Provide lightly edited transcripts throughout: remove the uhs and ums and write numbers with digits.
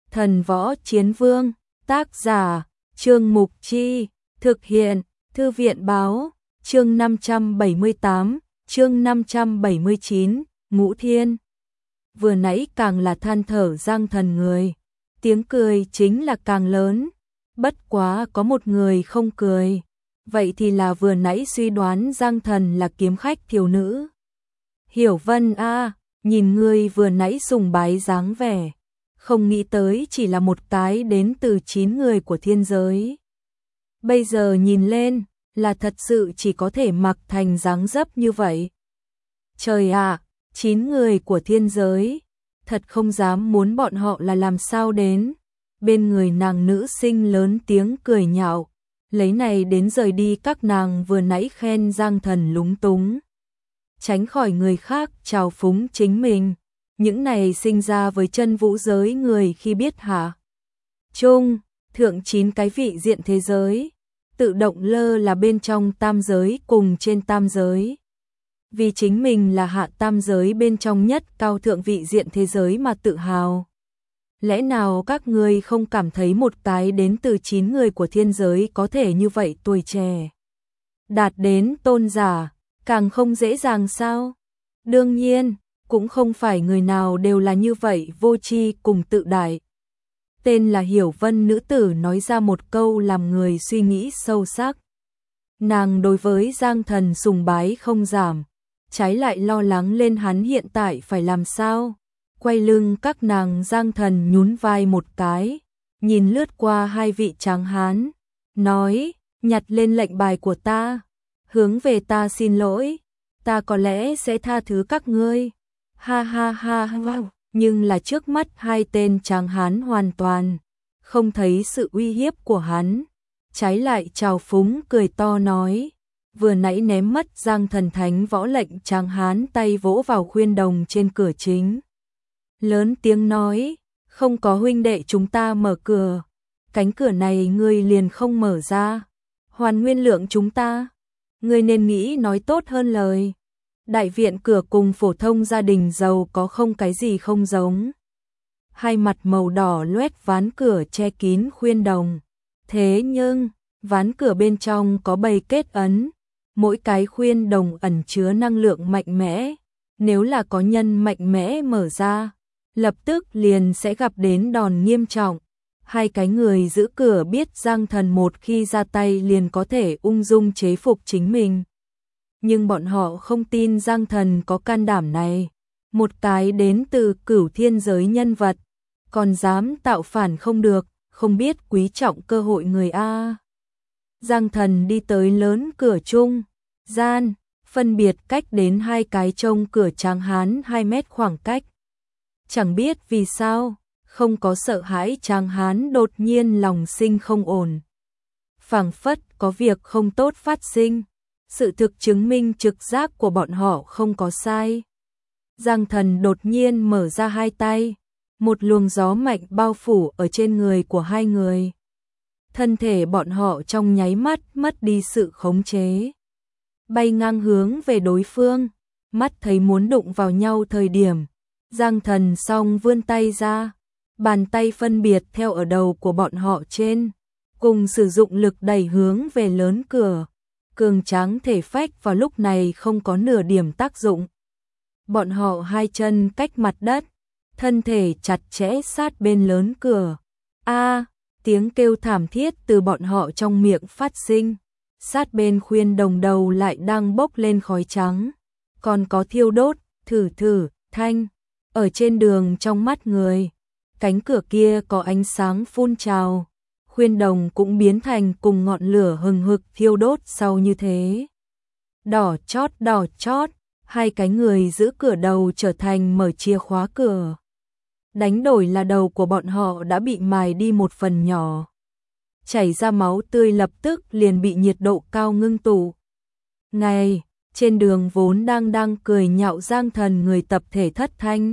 Thần Võ Chiến Vương, tác giả, Trương Mục Chi, thực hiện, Thư viện Báo, chương 578, chương 579, Ngũ Thiên. Vừa nãy càng là than thở Giang Thần người, tiếng cười chính là càng lớn, bất quá có một người không cười, vậy thì là vừa nãy suy đoán Giang Thần là kiếm khách thiếu nữ. Hiểu Vân a, nhìn ngươi vừa nãy sùng bái dáng vẻ, không nghĩ tới chỉ là một cái đến từ 9 người của thiên giới. Bây giờ nhìn lên, là thật sự chỉ có thể mặc thành dáng dấp như vậy. Trời ạ, 9 người của thiên giới, thật không dám muốn bọn họ là làm sao đến. Bên người nàng nữ sinh lớn tiếng cười nhạo, lấy này đến rời đi các nàng vừa nãy khen Giang Thần lúng túng. Tránh khỏi người khác trào phúng chính mình, những này sinh ra với chân vũ giới người khi biết hả. Trung, thượng 9 cái vị diện thế giới, tự động lơ là bên trong tam giới cùng trên tam giới. Vì chính mình là hạ tam giới bên trong nhất cao thượng vị diện thế giới mà tự hào. Lẽ nào các ngươi không cảm thấy một cái đến từ 9 người của thiên giới có thể như vậy tuổi trẻ? Đạt đến tôn giả, càng không dễ dàng sao? Đương nhiên, cũng không phải người nào đều là như vậy vô tri cùng tự đại. Tên là Hiểu Vân nữ tử nói ra một câu làm người suy nghĩ sâu sắc. Nàng đối với Giang Thần sùng bái không giảm, trái lại lo lắng lên hắn hiện tại phải làm sao. Quay lưng các nàng, Giang Thần nhún vai một cái, nhìn lướt qua hai vị tráng hán, nói, nhặt lên lệnh bài của ta, hướng về ta xin lỗi, ta có lẽ sẽ tha thứ các ngươi. Ha ha ha wow. Nhưng là trước mắt hai tên tráng hán hoàn toàn không thấy sự uy hiếp của hắn, trái lại trào phúng cười to nói, vừa nãy ném mất Giang Thần thánh võ lệnh tráng hán tay vỗ vào khuyên đồng trên cửa chính. Lớn tiếng nói, không có huynh đệ chúng ta mở cửa, cánh cửa này ngươi liền không mở ra, hoàn nguyên lượng chúng ta, ngươi nên nghĩ nói tốt hơn lời. Đại viện cửa cùng phổ thông gia đình giàu có không cái gì không giống. Hai mặt màu đỏ loét ván cửa che kín khuyên đồng. Thế nhưng, ván cửa bên trong có bầy kết ấn. Mỗi cái khuyên đồng ẩn chứa năng lượng mạnh mẽ. Nếu là có nhân mạnh mẽ mở ra, lập tức liền sẽ gặp đến đòn nghiêm trọng. Hai cái người giữ cửa biết Giang Thần một khi ra tay liền có thể ung dung chế phục chính mình. Nhưng bọn họ không tin Giang Thần có can đảm này. Một cái đến từ cửu thiên giới nhân vật, còn dám tạo phản không được, không biết quý trọng cơ hội người A. Giang Thần đi tới lớn cửa trung gian, phân biệt cách đến hai cái trông cửa tráng hán 2 mét khoảng cách. Chẳng biết vì sao, không có sợ hãi tráng hán đột nhiên lòng sinh không ổn. Phảng phất có việc không tốt phát sinh. Sự thực chứng minh trực giác của bọn họ không có sai. Giang Thần đột nhiên mở ra hai tay, một luồng gió mạnh bao phủ ở trên người của hai người. Thân thể bọn họ trong nháy mắt mất đi sự khống chế, bay ngang hướng về đối phương, mắt thấy muốn đụng vào nhau thời điểm, Giang Thần song vươn tay ra, bàn tay phân biệt theo ở đầu của bọn họ trên, cùng sử dụng lực đẩy hướng về lớn cửa. Cường tráng thể phách vào lúc này không có nửa điểm tác dụng. Bọn họ hai chân cách mặt đất, thân thể chặt chẽ sát bên lớn cửa. A, tiếng kêu thảm thiết từ bọn họ trong miệng phát sinh. Sát bên khuyên đồng đầu lại đang bốc lên khói trắng, còn có thiêu đốt, thử thanh ở trên đường trong mắt người. Cánh cửa kia có ánh sáng phun trào. Khuyên đồng cũng biến thành cùng ngọn lửa hừng hực thiêu đốt sau như thế. Đỏ chót, hai cái người giữ cửa đầu trở thành mở chìa khóa cửa. Đánh đổi là đầu của bọn họ đã bị mài đi một phần nhỏ. Chảy ra máu tươi lập tức liền bị nhiệt độ cao ngưng tụ. Ngay, trên đường vốn đang cười nhạo Giang Thần người tập thể thất thanh.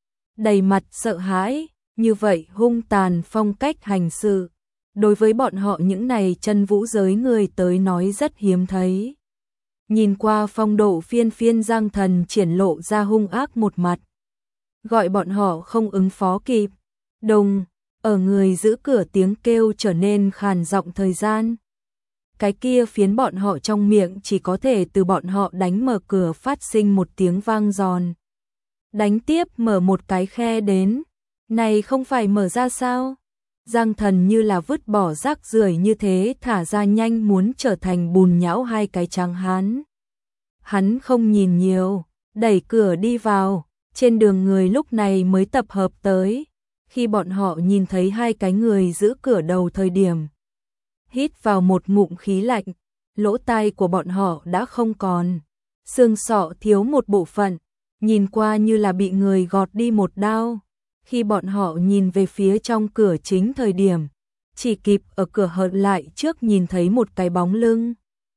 Đầy mặt sợ hãi, như vậy hung tàn phong cách hành sự. Đối với bọn họ những này chân vũ giới người tới nói rất hiếm thấy. Nhìn qua phong độ phiên Giang Thần triển lộ ra hung ác một mặt. Gọi bọn họ không ứng phó kịp. Đùng, ở người giữ cửa tiếng kêu trở nên khàn giọng thời gian. Cái kia phiến bọn họ trong miệng chỉ có thể từ bọn họ đánh mở cửa phát sinh một tiếng vang giòn. Đánh tiếp mở một cái khe đến, này không phải mở ra sao? Giang Thần như là vứt bỏ rác rưởi như thế thả ra nhanh muốn trở thành bùn nhão hai cái trắng hán. Hắn không nhìn nhiều, đẩy cửa đi vào, trên đường người lúc này mới tập hợp tới. Khi bọn họ nhìn thấy hai cái người giữ cửa đầu thời điểm, hít vào một ngụm khí lạnh, lỗ tai của bọn họ đã không còn, xương sọ thiếu một bộ phận, nhìn qua như là bị người gọt đi một đao. Khi bọn họ nhìn về phía trong cửa chính thời điểm, chỉ kịp ở cửa hợt lại trước nhìn thấy một cái bóng lưng.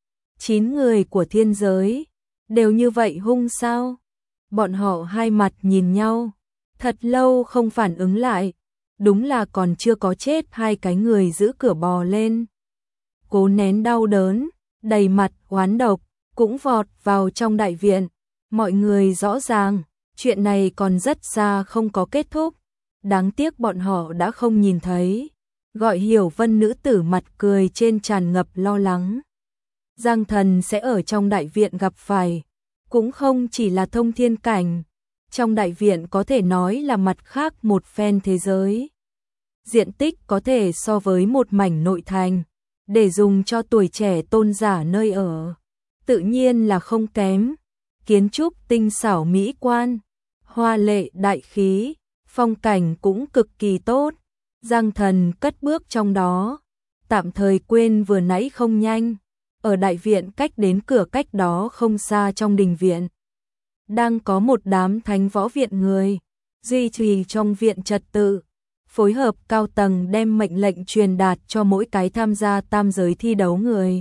9 người của thiên giới, đều như vậy hung sao? Bọn họ hai mặt nhìn nhau, thật lâu không phản ứng lại, đúng là còn chưa có chết hai cái người giữ cửa bò lên. Cố nén đau đớn, đầy mặt oán độc, cũng vọt vào trong đại viện. Mọi người rõ ràng, chuyện này còn rất xa không có kết thúc. Đáng tiếc bọn họ đã không nhìn thấy. Gọi Hiểu Vân nữ tử mặt cười trên tràn ngập lo lắng. Giang Thần sẽ ở trong đại viện gặp phải. Cũng không chỉ là thông thiên cảnh. Trong đại viện có thể nói là mặt khác một phen thế giới. Diện tích có thể so với một mảnh nội thành. Để dùng cho tuổi trẻ tôn giả nơi ở. Tự nhiên là không kém. Kiến trúc tinh xảo mỹ quan. Hoa lệ đại khí. Phong cảnh cũng cực kỳ tốt. Giang Thần cất bước trong đó. Tạm thời quên vừa nãy không nhanh. Ở đại viện cách đến cửa cách đó không xa trong đình viện. Đang có một đám thánh võ viện người. Duy trì trong viện trật tự. Phối hợp cao tầng đem mệnh lệnh truyền đạt cho mỗi cái tham gia tam giới thi đấu người.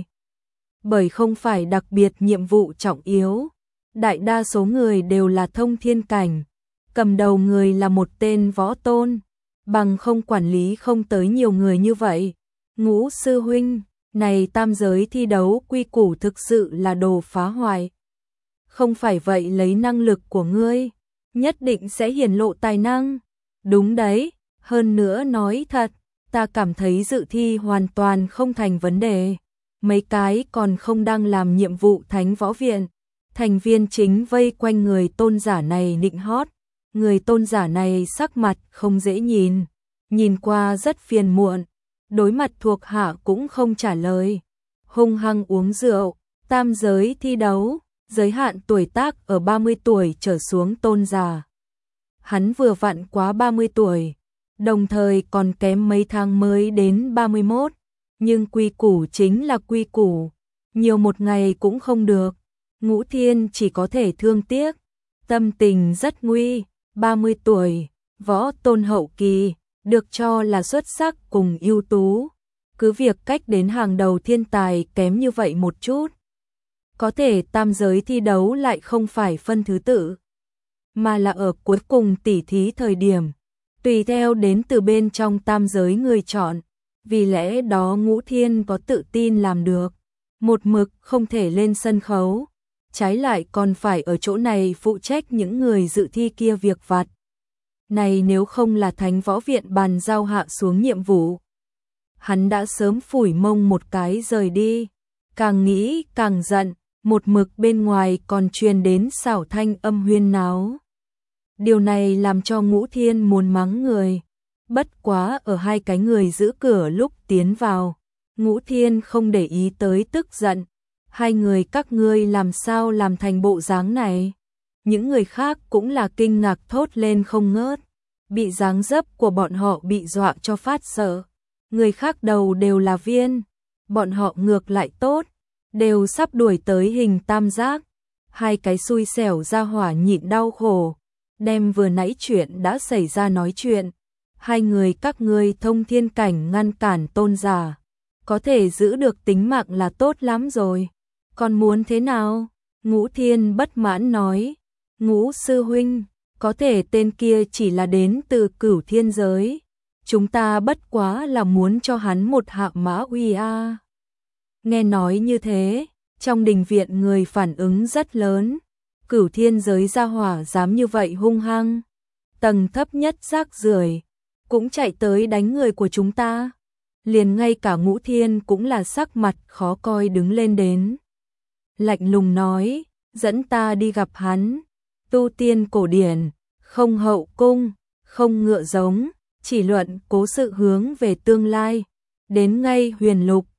Bởi không phải đặc biệt nhiệm vụ trọng yếu. Đại đa số người đều là thông thiên cảnh. Cầm đầu người là một tên võ tôn. Bằng không quản lý không tới nhiều người như vậy. Ngũ sư huynh, này tam giới thi đấu quy củ thực sự là đồ phá hoại. Không phải vậy lấy năng lực của ngươi, nhất định sẽ hiển lộ tài năng. Đúng đấy, hơn nữa nói thật, ta cảm thấy dự thi hoàn toàn không thành vấn đề. Mấy cái còn không đang làm nhiệm vụ thánh võ viện. Thành viên chính vây quanh người tôn giả này nịnh hót. Người tôn giả này sắc mặt không dễ nhìn. Nhìn qua rất phiền muộn. Đối mặt thuộc hạ cũng không trả lời. Hung hăng uống rượu. Tam giới thi đấu. Giới hạn tuổi tác ở 30 tuổi trở xuống tôn giả. Hắn vừa vặn quá 30 tuổi. Đồng thời còn kém mấy tháng mới đến 31. Nhưng quy củ chính là quy củ. Nhiều một ngày cũng không được. Ngũ Thiên chỉ có thể thương tiếc. Tâm tình rất nguy. 30 tuổi. Võ tôn hậu kỳ. Được cho là xuất sắc cùng ưu tú. Cứ việc cách đến hàng đầu thiên tài kém như vậy một chút. Có thể tam giới thi đấu lại không phải phân thứ tự. Mà là ở cuối cùng tỉ thí thời điểm. Tùy theo đến từ bên trong tam giới người chọn. Vì lẽ đó Ngũ Thiên có tự tin làm được. Một mực không thể lên sân khấu. Trái lại còn phải ở chỗ này phụ trách những người dự thi kia việc vặt. Này nếu không là thánh võ viện bàn giao hạ xuống nhiệm vụ. Hắn đã sớm phủi mông một cái rời đi. Càng nghĩ càng giận. Một mực bên ngoài còn truyền đến xảo thanh âm huyên náo. Điều này làm cho Ngũ Thiên muốn mắng người. Bất quá ở hai cái người giữ cửa lúc tiến vào. Ngũ Thiên không để ý tới tức giận. Hai người các ngươi làm sao làm thành bộ dáng này? Những người khác cũng là kinh ngạc thốt lên không ngớt. Bị dáng dấp của bọn họ bị dọa cho phát sợ. Người khác đầu đều là viên. Bọn họ ngược lại tốt. Đều sắp đuổi tới hình tam giác. Hai cái xui xẻo ra hỏa nhịn đau khổ. Đem vừa nãy chuyện đã xảy ra nói chuyện. Hai người các ngươi thông thiên cảnh ngăn cản tôn giả. Có thể giữ được tính mạng là tốt lắm rồi. Còn muốn thế nào? Ngũ Thiên bất mãn nói. Ngũ sư huynh, có thể tên kia chỉ là đến từ Cửu Thiên giới. Chúng ta bất quá là muốn cho hắn một hạ mã uy a. Nghe nói như thế, trong đình viện người phản ứng rất lớn. Cửu Thiên giới gia hỏa dám như vậy hung hăng. Tầng thấp nhất rác rưởi, cũng chạy tới đánh người của chúng ta. Liền ngay cả Ngũ Thiên cũng là sắc mặt khó coi đứng lên đến. Lạnh lùng nói, dẫn ta đi gặp hắn. Tu tiên cổ điển, không hậu cung, không ngựa giống, chỉ luận cố sự hướng về tương lai. Đến ngay Huyền Lục,